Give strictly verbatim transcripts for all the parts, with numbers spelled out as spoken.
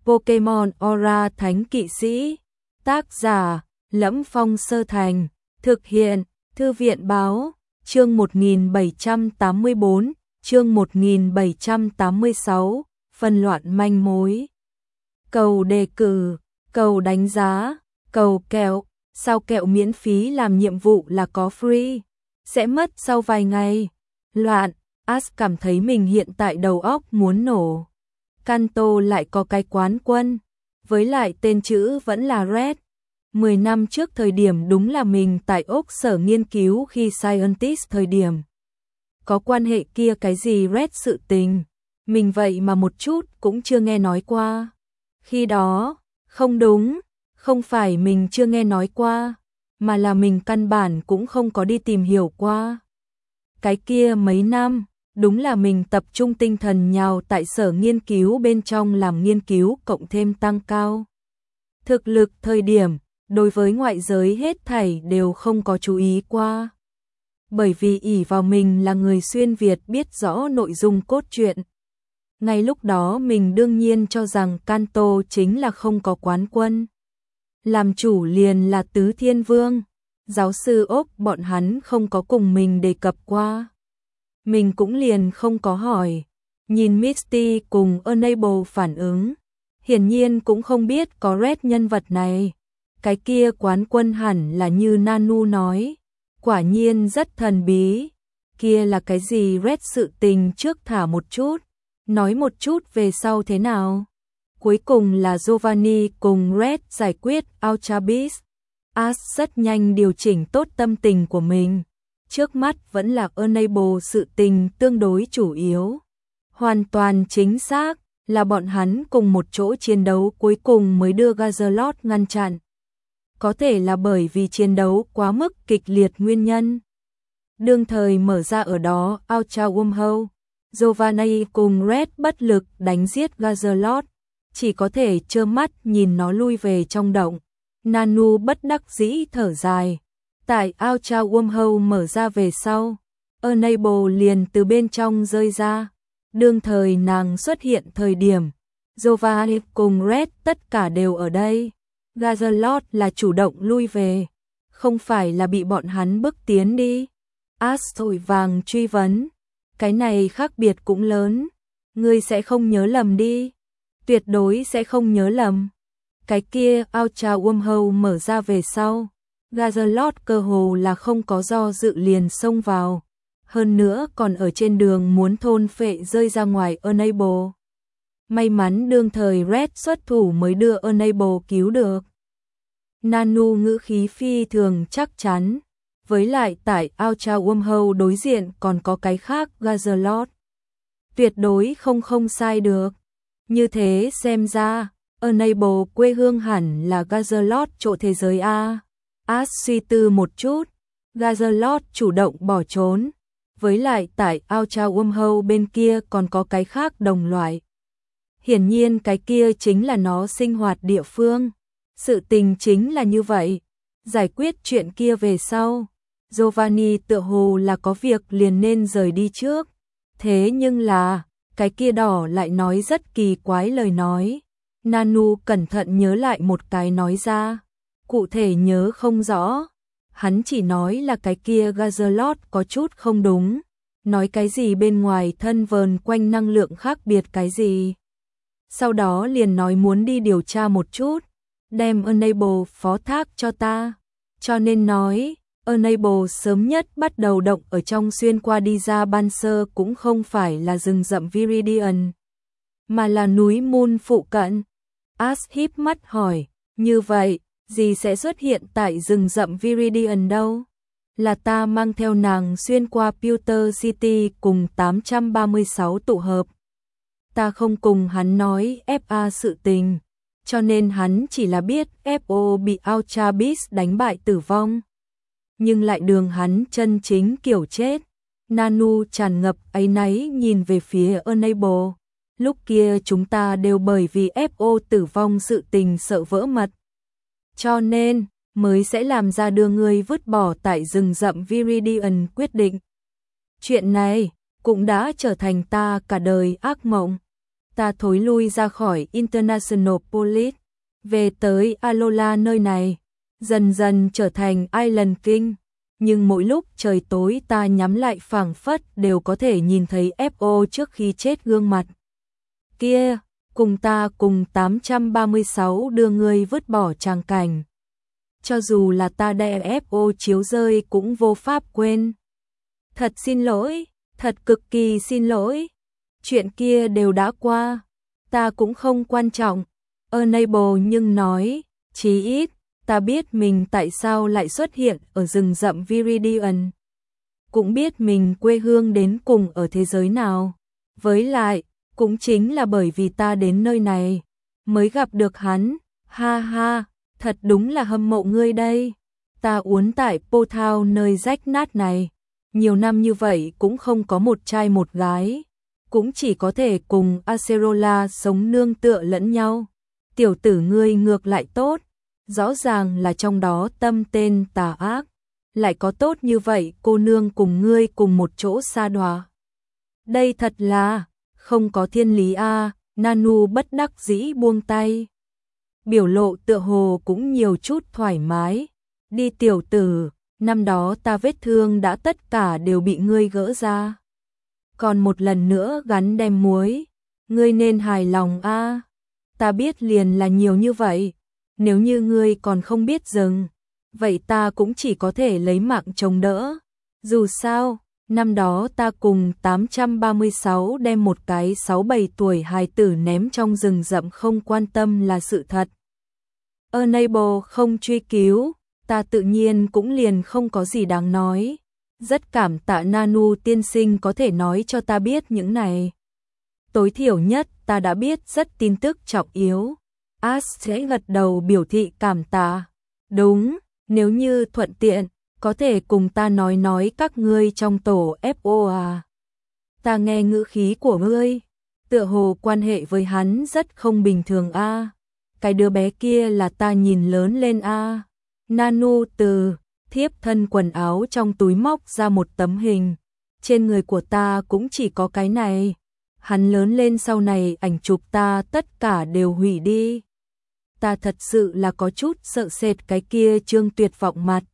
Pokemon Aura Thánh Kỵ Sĩ. Tác giả: Lẫm Phong Sơ Thành. Thực hiện: Thư viện Báo. Chương một nghìn bảy trăm tám mươi bốn, chương một nghìn bảy trăm tám mươi sáu, phân loạn manh mối. Cầu đề cử, cầu đánh giá, cầu kẹo. Sao kẹo miễn phí làm nhiệm vụ là có free? Sẽ mất sau vài ngày. Loạn, Ash cảm thấy mình hiện tại đầu óc muốn nổ. Kanto lại có cái quán quân, với lại tên chữ vẫn là Red. Mười năm trước thời điểm đúng là mình tại Úc sở nghiên cứu khi Scientist thời điểm. Có quan hệ kia cái gì Red sự tình, mình vậy mà một chút cũng chưa nghe nói qua. Khi đó, không đúng, không phải mình chưa nghe nói qua, mà là mình căn bản cũng không có đi tìm hiểu qua. Cái kia mấy năm, đúng là mình tập trung tinh thần nhào tại sở nghiên cứu bên trong làm nghiên cứu cộng thêm tăng cao thực lực thời điểm, đối với ngoại giới hết thảy đều không có chú ý qua. Bởi vì ỷ vào mình là người xuyên Việt biết rõ nội dung cốt truyện. Ngay lúc đó mình đương nhiên cho rằng Kanto chính là không có quán quân. Làm chủ liền là Tứ Thiên Vương. Giáo sư Úc bọn hắn không có cùng mình đề cập qua. Mình cũng liền không có hỏi. Nhìn Misty cùng Enable phản ứng, hiển nhiên cũng không biết có Red nhân vật này. Cái kia quán quân hẳn là như Nanu nói, quả nhiên rất thần bí. Kia là cái gì Red sự tình trước thả một chút, nói một chút về sau thế nào. Cuối cùng là Giovanni cùng Red giải quyết Ultra Beast. Ash rất nhanh điều chỉnh tốt tâm tình của mình. Trước mắt vẫn là Enable sự tình tương đối chủ yếu. Hoàn toàn chính xác là bọn hắn cùng một chỗ chiến đấu cuối cùng mới đưa Gazalot ngăn chặn. Có thể là bởi vì chiến đấu quá mức kịch liệt nguyên nhân. Đương thời mở ra ở đó Ultra Wormhole, Giovanni cùng Red bất lực đánh giết Gazalot, chỉ có thể trơ mắt nhìn nó lui về trong động. Nanu bất đắc dĩ thở dài. Tại Ultra Wormhole mở ra về sau, Enable liền từ bên trong rơi ra. Đương thời nàng xuất hiện thời điểm, Giovanni cùng Red tất cả đều ở đây. Gazalot là chủ động lui về, không phải là bị bọn hắn bức tiến đi. Ash thổi vàng truy vấn, cái này khác biệt cũng lớn, ngươi sẽ không nhớ lầm đi. Tuyệt đối sẽ không nhớ lầm. Cái kia Ultra Wormhole mở ra về sau, Gazalot cơ hồ là không có do dự liền xông vào, hơn nữa còn ở trên đường muốn thôn phệ rơi ra ngoài Enable. May mắn đương thời Red xuất thủ mới đưa Enable cứu được. Nanu ngữ khí phi thường chắc chắn, với lại tại Ultra Wormhole đối diện còn có cái khác Gazalot. Tuyệt đối không không sai được. Như thế xem ra, Enable quê hương hẳn là Gazalot chỗ thế giới A. Ash suy tư một chút, Gazalot chủ động bỏ trốn, với lại tại Ultra Wormhole bên kia còn có cái khác đồng loại. Hiển nhiên cái kia chính là nó sinh hoạt địa phương. Sự tình chính là như vậy. Giải quyết chuyện kia về sau, Giovanni tựa hồ là có việc liền nên rời đi trước. Thế nhưng là, cái kia đỏ lại nói rất kỳ quái lời nói. Nanu cẩn thận nhớ lại một cái nói ra, cụ thể nhớ không rõ. Hắn chỉ nói là cái kia Gazalot có chút không đúng, nói cái gì bên ngoài thân vờn quanh năng lượng khác biệt cái gì. Sau đó liền nói muốn đi điều tra một chút, đem Enable phó thác cho ta. Cho nên nói, Enable sớm nhất bắt đầu động ở trong xuyên qua đi ra ban sơ cũng không phải là rừng rậm Viridian, mà là núi Moon phụ cận. Ash híp mắt hỏi, như vậy, gì sẽ xuất hiện tại rừng rậm Viridian đâu? Là ta mang theo nàng xuyên qua Pewter City cùng tám trăm ba mươi sáu tụ hợp. Ta không cùng hắn nói ép a sự tình, cho nên hắn chỉ là biết ép o bị Ultra Beast đánh bại tử vong. Nhưng lại đường hắn chân chính kiểu chết. Nanu tràn ngập áy náy nhìn về phía Enable. Lúc kia chúng ta đều bởi vì ép o tử vong sự tình sợ vỡ mật. Cho nên, mới sẽ làm ra đưa ngươi vứt bỏ tại rừng rậm Viridian quyết định. Chuyện này, cũng đã trở thành ta cả đời ác mộng. ta thối lui ra khỏi International Police, về tới Alola nơi này, dần dần trở thành Island King. Nhưng mỗi lúc trời tối ta nhắm lại phảng phất đều có thể nhìn thấy ép ô trước khi chết gương mặt kia, cùng ta cùng tám trăm ba mươi sáu đưa ngươi vứt bỏ tràng cảnh. Cho dù là ta đè ép ô chiếu rơi cũng vô pháp quên. Thật xin lỗi, thật cực kỳ xin lỗi. Chuyện kia đều đã qua, ta cũng không quan trọng. Unable nhưng nói, chí ít, ta biết mình tại sao lại xuất hiện ở rừng rậm Viridian. Cũng biết mình quê hương đến cùng ở thế giới nào. Với lại, cũng chính là bởi vì ta đến nơi này, mới gặp được hắn. Ha ha, thật đúng là hâm mộ ngươi đây. Ta uốn tại Potown nơi rách nát này. Nhiều năm như vậy cũng không có một trai một gái. Cũng chỉ có thể cùng Acerola sống nương tựa lẫn nhau. Tiểu tử ngươi ngược lại tốt. Rõ ràng là trong đó tâm tên tà ác. Lại có tốt như vậy cô nương cùng ngươi cùng một chỗ sa đọa. Đây thật là không có thiên lý a. À, Nanu bất đắc dĩ buông tay. Biểu lộ tựa hồ cũng nhiều chút thoải mái. Đi tiểu tử, năm đó ta vết thương đã tất cả đều bị ngươi gỡ ra. Còn một lần nữa gắn đem muối. Ngươi nên hài lòng a. À, ta biết liền là nhiều như vậy. Nếu như ngươi còn không biết dừng, vậy ta cũng chỉ có thể lấy mạng chống đỡ. Dù sao, năm đó ta cùng tám trăm ba mươi sáu đem một cái sáu bảy tuổi hài tử ném trong rừng rậm không quan tâm là sự thật. Unable không truy cứu, ta tự nhiên cũng liền không có gì đáng nói. Rất cảm tạ Nanu tiên sinh có thể nói cho ta biết những này. Tối thiểu nhất ta đã biết rất tin tức trọng yếu. Ash sẽ gật đầu biểu thị cảm tạ. Đúng, nếu như thuận tiện, có thể cùng ta nói nói các ngươi trong tổ ép ô à. Ta nghe ngữ khí của ngươi, tựa hồ quan hệ với hắn rất không bình thường a. À. Cái đứa bé kia là ta nhìn lớn lên a. À. Nanu từ thiếp thân quần áo trong túi móc ra một tấm hình. Trên người của ta cũng chỉ có cái này. Hắn lớn lên sau này ảnh chụp ta tất cả đều hủy đi. Ta thật sự là có chút sợ sệt cái kia trương tuyệt vọng mặt.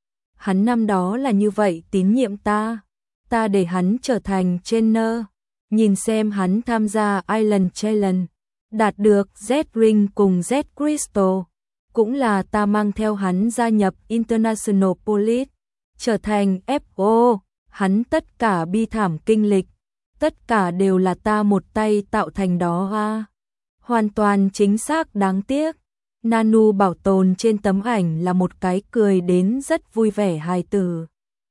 Hắn năm đó là như vậy tín nhiệm ta. Ta để hắn trở thành trainer. Nhìn xem hắn tham gia Island Challenge. Đạt được Z-Ring cùng Z-Crystal. Cũng là ta mang theo hắn gia nhập International Police. Trở thành ép ô. Hắn tất cả bi thảm kinh lịch. Tất cả đều là ta một tay tạo thành đó ha. Hoàn toàn chính xác đáng tiếc. Nanu bảo tồn trên tấm ảnh là một cái cười đến rất vui vẻ hài tử.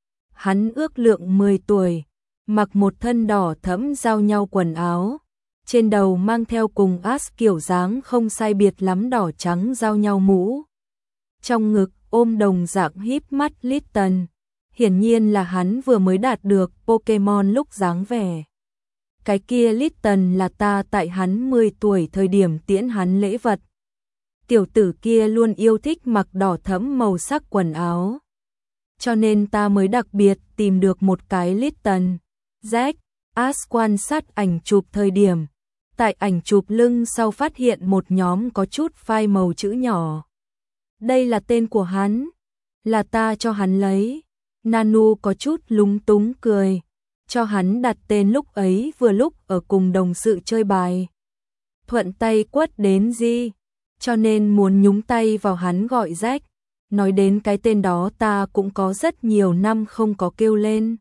Hắn ước lượng mười tuổi, mặc một thân đỏ thẫm giao nhau quần áo. Trên đầu mang theo cùng Ash kiểu dáng không sai biệt lắm đỏ trắng giao nhau mũ. Trong ngực ôm đồng dạng híp mắt Litten. Hiển nhiên là hắn vừa mới đạt được Pokemon lúc dáng vẻ. Cái kia Litten là ta tại hắn mười tuổi thời điểm tiễn hắn lễ vật. Tiểu tử kia luôn yêu thích mặc đỏ thẫm màu sắc quần áo. Cho nên ta mới đặc biệt tìm được một cái Litten. Jack, Ash quan sát ảnh chụp thời điểm. Tại ảnh chụp lưng sau phát hiện một nhóm có chút phai màu chữ nhỏ. Đây là tên của hắn. Là ta cho hắn lấy. Nanu có chút lúng túng cười. Cho hắn đặt tên lúc ấy vừa lúc ở cùng đồng sự chơi bài. Thuận tay quất đến gì. Cho nên muốn nhúng tay vào hắn gọi Jack. Nói đến cái tên đó ta cũng có rất nhiều năm không có kêu lên.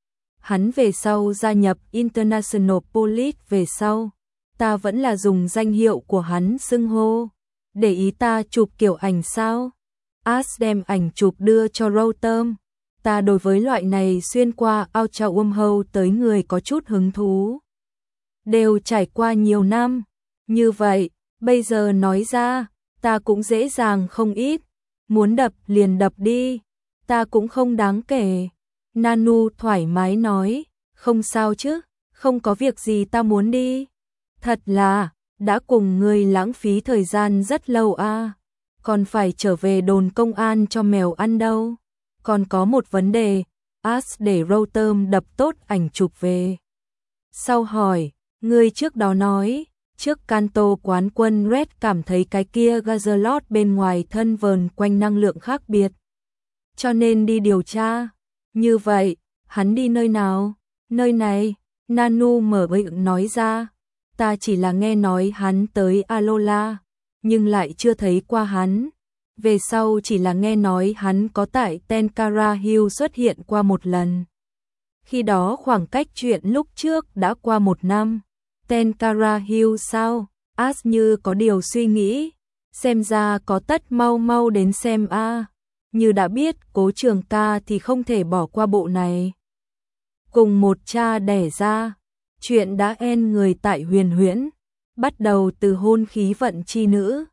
Hắn về sau gia nhập International Police về sau. Ta vẫn là dùng danh hiệu của hắn xưng hô. Để ý ta chụp kiểu ảnh sao? Ash đem ảnh chụp đưa cho Rotom. Ta đối với loại này xuyên qua Ultra Wormhole tới người có chút hứng thú. Đều trải qua nhiều năm. Như vậy, bây giờ nói ra, ta cũng dễ dàng không ít. Muốn đập liền đập đi. Ta cũng không đáng kể. Nanu thoải mái nói, không sao chứ, không có việc gì ta muốn đi. Thật là, đã cùng ngươi lãng phí thời gian rất lâu a. À. Còn phải trở về đồn công an cho mèo ăn đâu. Còn có một vấn đề, Ash để Rotom đập tốt ảnh chụp về. Sau hỏi, ngươi trước đó nói, trước Kanto quán quân Red cảm thấy cái kia Gazerlot bên ngoài thân vờn quanh năng lượng khác biệt. Cho nên đi điều tra. Như vậy, hắn đi nơi nào? Nơi này, Nanu mở miệng nói ra. Ta chỉ là nghe nói hắn tới Alola, nhưng lại chưa thấy qua hắn. Về sau chỉ là nghe nói hắn có tại Tenkara Hill xuất hiện qua một lần. Khi đó khoảng cách chuyện lúc trước đã qua một năm. Tenkara Hill sao? As như có điều suy nghĩ. Xem ra có tất mau mau đến xem a. À. Như đã biết Cố Trường Ca thì không thể bỏ qua bộ này. Cùng một cha đẻ ra. Chuyện đã en người tại Huyền Huyễn. Bắt đầu từ hôn khí vận chi nữ.